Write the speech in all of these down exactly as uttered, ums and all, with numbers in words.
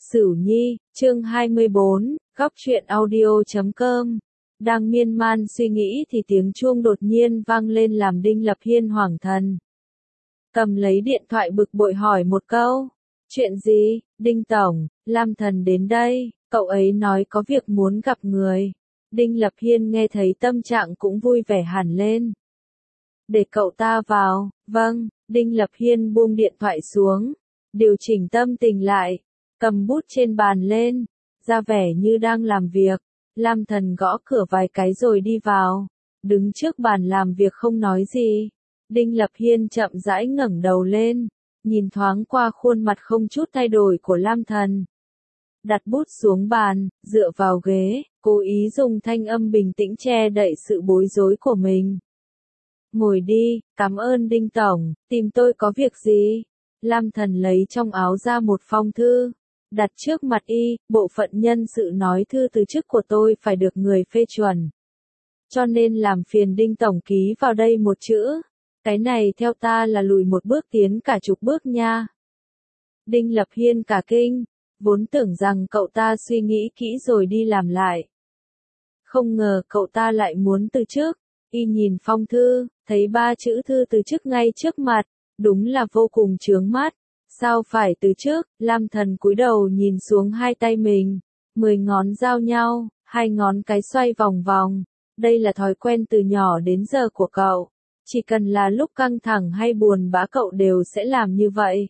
Sửu Nhi, chương hai mươi bốn, góc truyện audio chấm com. Đang miên man suy nghĩ thì tiếng chuông đột nhiên vang lên làm Đinh Lập Hiên hoảng thần. Cầm lấy điện thoại bực bội hỏi một câu. Chuyện gì, Đinh Tổng, Lam Thần đến đây, cậu ấy nói có việc muốn gặp người. Đinh Lập Hiên nghe thấy tâm trạng cũng vui vẻ hẳn lên. Để cậu ta vào, vâng, Đinh Lập Hiên buông điện thoại xuống, điều chỉnh tâm tình lại, cầm bút trên bàn lên, ra vẻ như đang làm việc. Lam Thần gõ cửa vài cái rồi đi vào, đứng trước bàn làm việc không nói gì. Đinh Lập Hiên chậm rãi ngẩng đầu lên, nhìn thoáng qua khuôn mặt không chút thay đổi của Lam Thần. Đặt bút xuống bàn, dựa vào ghế, cố ý dùng thanh âm bình tĩnh che đậy sự bối rối của mình. Ngồi đi, cảm ơn Đinh Tổng, tìm tôi có việc gì? Lam Thần lấy trong áo ra một phong thư, đặt trước mặt y, bộ phận nhân sự nói thư từ chức của tôi phải được người phê chuẩn. Cho nên làm phiền Đinh Tổng ký vào đây một chữ. Cái này theo ta là lùi một bước tiến cả chục bước nha. Đinh Lập Hiên cả kinh, vốn tưởng rằng cậu ta suy nghĩ kỹ rồi đi làm lại. Không ngờ cậu ta lại muốn từ chức. Y nhìn phong thư, thấy ba chữ thư từ chức ngay trước mặt, đúng là vô cùng chướng mắt. Sao phải từ chức? Lam Thần cúi đầu nhìn xuống hai tay mình, mười ngón giao nhau, hai ngón cái xoay vòng vòng. Đây là thói quen từ nhỏ đến giờ của cậu. Chỉ cần là lúc căng thẳng hay buồn bã cậu đều sẽ làm như vậy.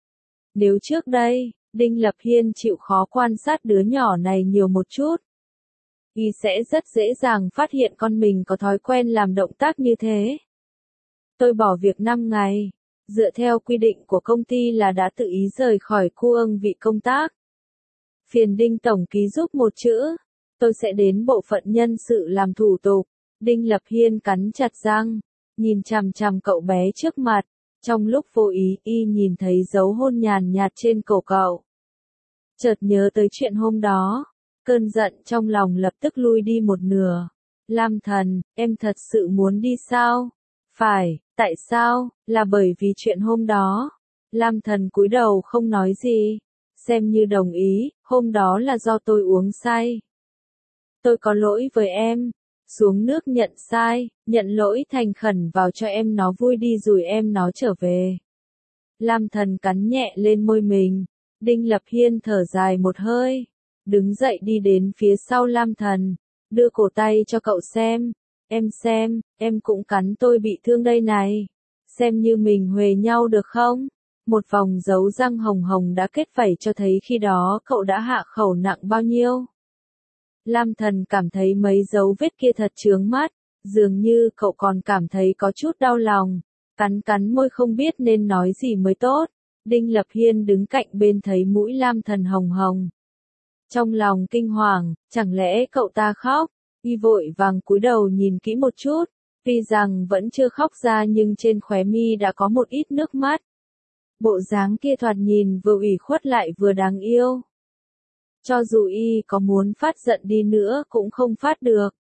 Nếu trước đây, Đinh Lập Hiên chịu khó quan sát đứa nhỏ này nhiều một chút, y sẽ rất dễ dàng phát hiện con mình có thói quen làm động tác như thế. Tôi bỏ việc năm ngày, dựa theo quy định của công ty là đã tự ý rời khỏi khu ưng vị công tác. Phiền Đinh Tổng ký giúp một chữ, tôi sẽ đến bộ phận nhân sự làm thủ tục. Đinh Lập Hiên cắn chặt răng, nhìn chằm chằm cậu bé trước mặt, trong lúc vô ý y nhìn thấy dấu hôn nhàn nhạt trên cổ cậu. Chợt nhớ tới chuyện hôm đó, cơn giận trong lòng lập tức lui đi một nửa. Lam Thần, em thật sự muốn đi sao? Phải, tại sao? Là bởi vì chuyện hôm đó. Lam Thần cúi đầu không nói gì, xem như đồng ý, hôm đó là do tôi uống say. Tôi có lỗi với em, xuống nước nhận sai, nhận lỗi thành khẩn vào cho em nó vui đi rồi em nó trở về. Lam Thần cắn nhẹ lên môi mình, Đinh Lập Hiên thở dài một hơi, đứng dậy đi đến phía sau Lam Thần, đưa cổ tay cho cậu xem. Em xem, em cũng cắn tôi bị thương đây này. Xem như mình huề nhau được không? Một vòng dấu răng hồng hồng đã kết vảy cho thấy khi đó cậu đã hạ khẩu nặng bao nhiêu. Lam Thần cảm thấy mấy dấu vết kia thật chướng mắt, dường như cậu còn cảm thấy có chút đau lòng, cắn cắn môi không biết nên nói gì mới tốt. Đinh Lập Hiên đứng cạnh bên thấy mũi Lam Thần hồng hồng. Trong lòng kinh hoàng, chẳng lẽ cậu ta khóc? Y vội vàng cúi đầu nhìn kỹ một chút, tuy rằng vẫn chưa khóc ra nhưng trên khóe mi đã có một ít nước mắt. Bộ dáng kia thoạt nhìn vừa ủy khuất lại vừa đáng yêu. Cho dù y có muốn phát giận đi nữa cũng không phát được.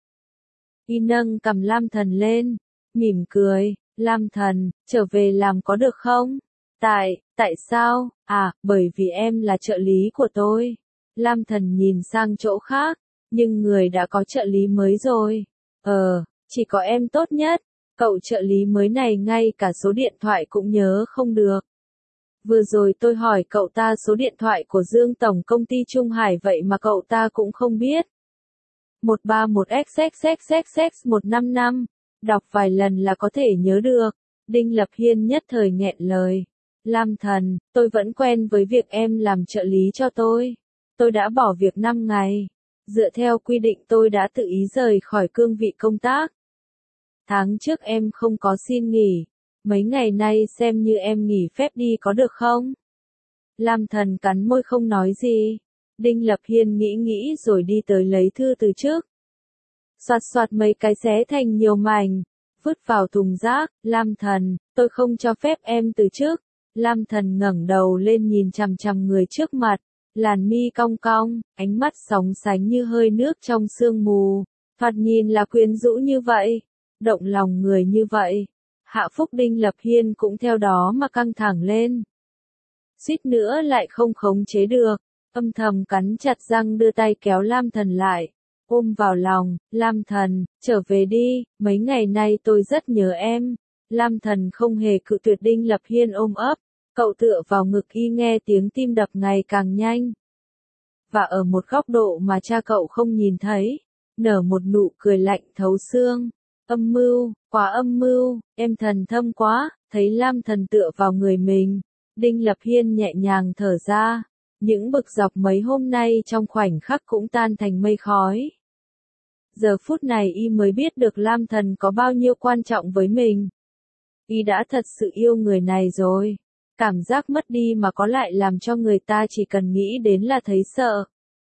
Y nâng cầm Lam Thần lên, mỉm cười, Lam Thần, trở về làm có được không? Tại, tại sao? À, bởi vì em là trợ lý của tôi. Lam Thần nhìn sang chỗ khác, nhưng người đã có trợ lý mới rồi. Ờ, chỉ có em tốt nhất, cậu trợ lý mới này ngay cả số điện thoại cũng nhớ không được. Vừa rồi tôi hỏi cậu ta số điện thoại của Dương Tổng công ty Trung Hải vậy mà cậu ta cũng không biết. một ba một x x x x x một năm năm, đọc vài lần là có thể nhớ được. Đinh Lập Hiên nhất thời nghẹn lời. Lam Thần, tôi vẫn quen với việc em làm trợ lý cho tôi. Tôi đã bỏ việc năm ngày. Dựa theo quy định tôi đã tự ý rời khỏi cương vị công tác. Tháng trước em không có xin nghỉ. Mấy ngày nay xem như em nghỉ phép đi có được không? Lam Thần cắn môi không nói gì. Đinh Lập Hiên nghĩ nghĩ rồi đi tới lấy thư từ chức. Soạt soạt mấy cái xé thành nhiều mảnh, vứt vào thùng rác. Lam Thần, tôi không cho phép em từ chức. Lam Thần ngẩng đầu lên nhìn chằm chằm người trước mặt, làn mi cong cong, ánh mắt sóng sánh như hơi nước trong sương mù, thoạt nhìn là quyến rũ như vậy, động lòng người như vậy. Hạ Phúc Đinh Lập Hiên cũng theo đó mà căng thẳng lên. Suýt nữa lại không khống chế được, Âm thầm cắn chặt răng đưa tay kéo Lam Thần lại, ôm vào lòng. Lam Thần, trở về đi, mấy ngày nay tôi rất nhớ em. Lam Thần không hề cự tuyệt Đinh Lập Hiên ôm ấp, cậu tựa vào ngực y nghe tiếng tim đập ngày càng nhanh. Và ở một góc độ mà cha cậu không nhìn thấy, nở một nụ cười lạnh thấu xương. Âm mưu, quá âm mưu, em thần thâm quá. Thấy Lam Thần tựa vào người mình, Đinh Lập Hiên nhẹ nhàng thở ra, những bực dọc mấy hôm nay trong khoảnh khắc cũng tan thành mây khói. Giờ phút này y mới biết được Lam Thần có bao nhiêu quan trọng với mình. Y đã thật sự yêu người này rồi. Cảm giác mất đi mà có lại làm cho người ta chỉ cần nghĩ đến là thấy sợ.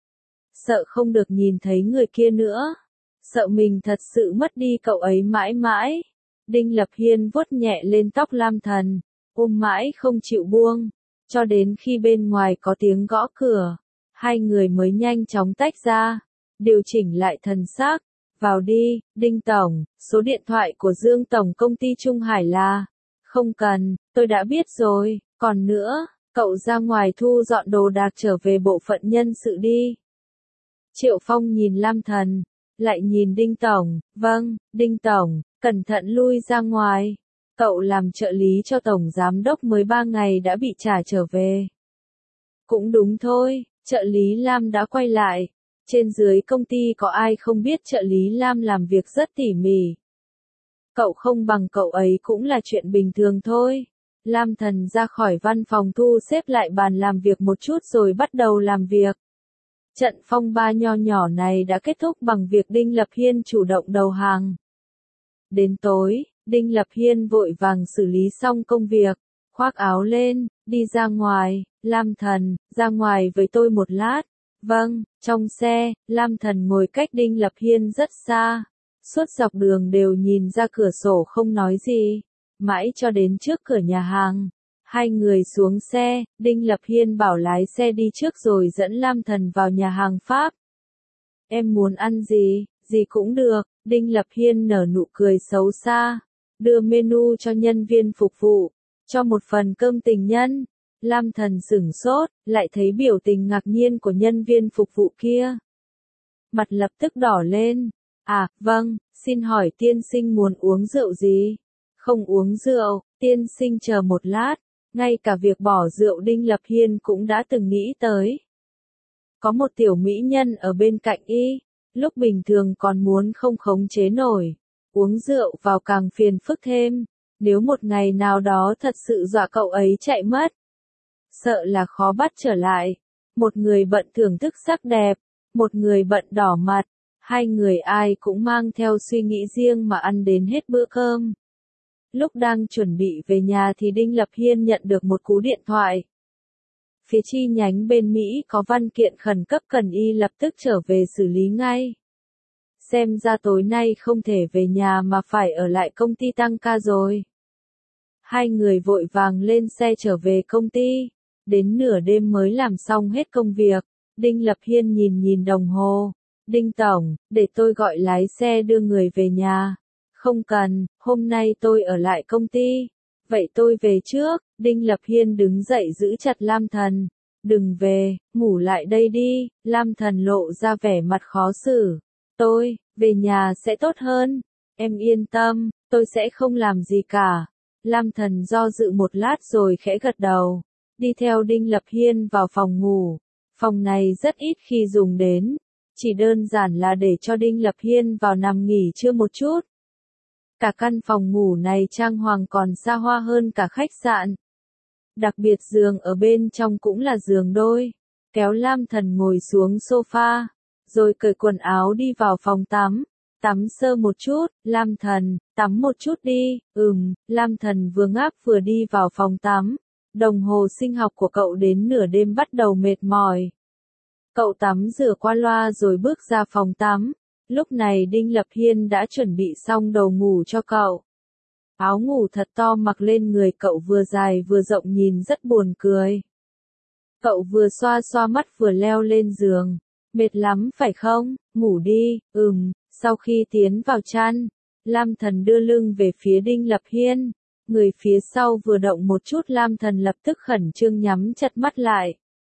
Sợ không được nhìn thấy người kia nữa. Sợ mình thật sự mất đi cậu ấy mãi mãi. Đinh Lập Hiên vuốt nhẹ lên tóc Lam Thần, ôm mãi không chịu buông, cho đến khi bên ngoài có tiếng gõ cửa, hai người mới nhanh chóng tách ra, điều chỉnh lại thần sắc. Vào đi, Đinh Tổng, số điện thoại của Dương Tổng công ty Trung Hải là... Không cần, tôi đã biết rồi, còn nữa, cậu ra ngoài thu dọn đồ đạc trở về bộ phận nhân sự đi. Triệu Phong nhìn Lam Thần, lại nhìn Đinh Tổng. Vâng, Đinh Tổng, cẩn thận lui ra ngoài. Cậu làm trợ lý cho Tổng Giám Đốc mới ba ngày đã bị trả trở về. Cũng đúng thôi, trợ lý Lam đã quay lại. Trên dưới công ty có ai không biết trợ lý Lam làm việc rất tỉ mỉ. Cậu không bằng cậu ấy cũng là chuyện bình thường thôi. Lam Thần ra khỏi văn phòng thu xếp lại bàn làm việc một chút rồi bắt đầu làm việc. Trận phong ba nho nhỏ này đã kết thúc bằng việc Đinh Lập Hiên chủ động đầu hàng. Đến tối, Đinh Lập Hiên vội vàng xử lý xong công việc, khoác áo lên, đi ra ngoài. Lam Thần, ra ngoài với tôi một lát. Vâng, trong xe, Lam Thần ngồi cách Đinh Lập Hiên rất xa. Suốt dọc đường đều nhìn ra cửa sổ không nói gì. Mãi cho đến trước cửa nhà hàng. Hai người xuống xe, Đinh Lập Hiên bảo lái xe đi trước rồi dẫn Lam Thần vào nhà hàng Pháp. Em muốn ăn gì, gì cũng được. Đinh Lập Hiên nở nụ cười xấu xa, đưa menu cho nhân viên phục vụ, cho một phần cơm tình nhân. Lam Thần sửng sốt, lại thấy biểu tình ngạc nhiên của nhân viên phục vụ kia. Mặt lập tức đỏ lên. À, vâng, xin hỏi tiên sinh muốn uống rượu gì? Không uống rượu, tiên sinh chờ một lát. Ngay cả việc bỏ rượu Đinh Lập Hiên cũng đã từng nghĩ tới. Có một tiểu mỹ nhân ở bên cạnh y, lúc bình thường còn muốn không khống chế nổi. Uống rượu vào càng phiền phức thêm, nếu một ngày nào đó thật sự dọa cậu ấy chạy mất. Sợ là khó bắt trở lại. Một người bận thưởng thức sắc đẹp, một người bận đỏ mặt. Hai người ai cũng mang theo suy nghĩ riêng mà ăn đến hết bữa cơm. Lúc đang chuẩn bị về nhà thì Đinh Lập Hiên nhận được một cú điện thoại. Phía chi nhánh bên Mỹ có văn kiện khẩn cấp cần y lập tức trở về xử lý ngay. Xem ra tối nay không thể về nhà mà phải ở lại công ty tăng ca rồi. Hai người vội vàng lên xe trở về công ty. Đến nửa đêm mới làm xong hết công việc. Đinh Lập Hiên nhìn nhìn đồng hồ. Đinh Tổng, để tôi gọi lái xe đưa người về nhà. Không cần, hôm nay tôi ở lại công ty. Vậy tôi về trước. Đinh Lập Hiên đứng dậy giữ chặt Lam Thần. Đừng về, ngủ lại đây đi. Lam Thần lộ ra vẻ mặt khó xử. Tôi, về nhà sẽ tốt hơn. Em yên tâm, tôi sẽ không làm gì cả. Lam Thần do dự một lát rồi khẽ gật đầu. Đi theo Đinh Lập Hiên vào phòng ngủ. Phòng này rất ít khi dùng đến. Chỉ đơn giản là để cho Đinh Lập Hiên vào nằm nghỉ trưa một chút. Cả căn phòng ngủ này trang hoàng còn xa hoa hơn cả khách sạn. Đặc biệt giường ở bên trong cũng là giường đôi. Kéo Lam Thần ngồi xuống sofa, rồi cởi quần áo đi vào phòng tắm. Tắm sơ một chút. Lam Thần, tắm một chút đi. Ừm, Lam Thần vừa ngáp vừa đi vào phòng tắm. Đồng hồ sinh học của cậu đến nửa đêm bắt đầu mệt mỏi. Cậu tắm rửa qua loa rồi bước ra phòng tắm. Lúc này Đinh Lập Hiên đã chuẩn bị xong đồ ngủ cho cậu. Áo ngủ thật to mặc lên người cậu vừa dài vừa rộng nhìn rất buồn cười. Cậu vừa xoa xoa mắt vừa leo lên giường. Mệt lắm phải không? Ngủ đi. Ừm. Sau khi tiến vào chăn, Lam Thần đưa lưng về phía Đinh Lập Hiên. Người phía sau vừa động một chút Lam Thần lập tức khẩn trương nhắm chặt mắt lại.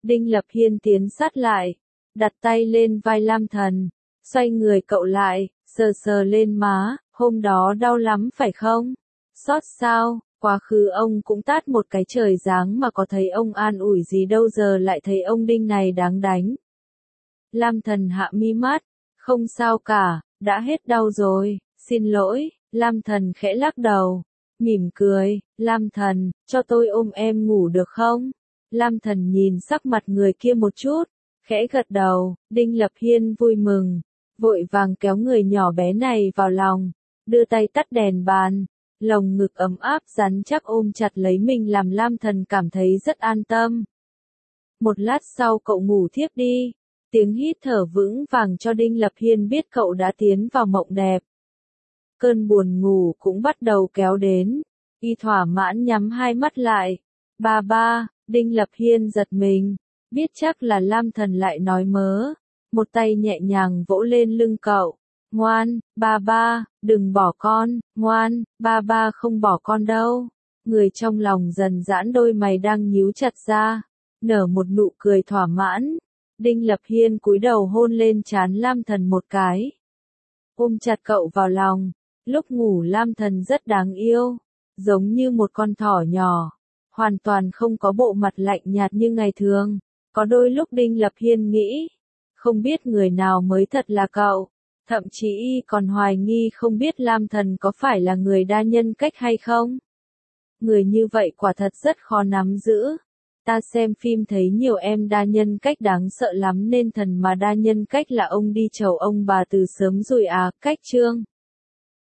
Đinh Lập Hiên tiến sát lại, đặt tay lên vai Lam Thần, xoay người cậu lại, sờ sờ lên má, hôm đó đau lắm phải không? Xót sao, quá khứ ông cũng tát một cái trời giáng mà có thấy ông an ủi gì đâu, giờ lại thấy ông Đinh này đáng đánh. Lam Thần hạ mi mắt, không sao cả, đã hết đau rồi, xin lỗi. Lam Thần khẽ lắc đầu, mỉm cười, Lam Thần, cho tôi ôm em ngủ được không? Lam Thần nhìn sắc mặt người kia một chút, khẽ gật đầu. Đinh Lập Hiên vui mừng, vội vàng kéo người nhỏ bé này vào lòng, đưa tay tắt đèn bàn, lồng ngực ấm áp rắn chắc ôm chặt lấy mình làm Lam Thần cảm thấy rất an tâm. Một lát sau cậu ngủ thiếp đi, tiếng hít thở vững vàng cho Đinh Lập Hiên biết cậu đã tiến vào mộng đẹp. Cơn buồn ngủ cũng bắt đầu kéo đến, y thỏa mãn nhắm hai mắt lại. Ba ba, Đinh Lập Hiên giật mình, biết chắc là Lam Thần lại nói mớ, một tay nhẹ nhàng vỗ lên lưng cậu. Ngoan, ba ba, đừng bỏ con, ngoan, ba ba không bỏ con đâu. Người trong lòng dần giãn, đôi mày đang nhíu chặt ra, nở một nụ cười thỏa mãn. Đinh Lập Hiên cúi đầu hôn lên trán Lam Thần một cái, ôm chặt cậu vào lòng. Lúc ngủ Lam Thần rất đáng yêu, giống như một con thỏ nhỏ, hoàn toàn không có bộ mặt lạnh nhạt như ngày thường. Có đôi lúc Đinh Lập Hiên nghĩ, không biết người nào mới thật là cậu, thậm chí y còn hoài nghi không biết Lam Thần có phải là người đa nhân cách hay không. Người như vậy quả thật rất khó nắm giữ. Ta xem phim thấy nhiều em đa nhân cách đáng sợ lắm, nên thần mà đa nhân cách là ông đi chầu ông bà từ sớm rồi à. Cách chương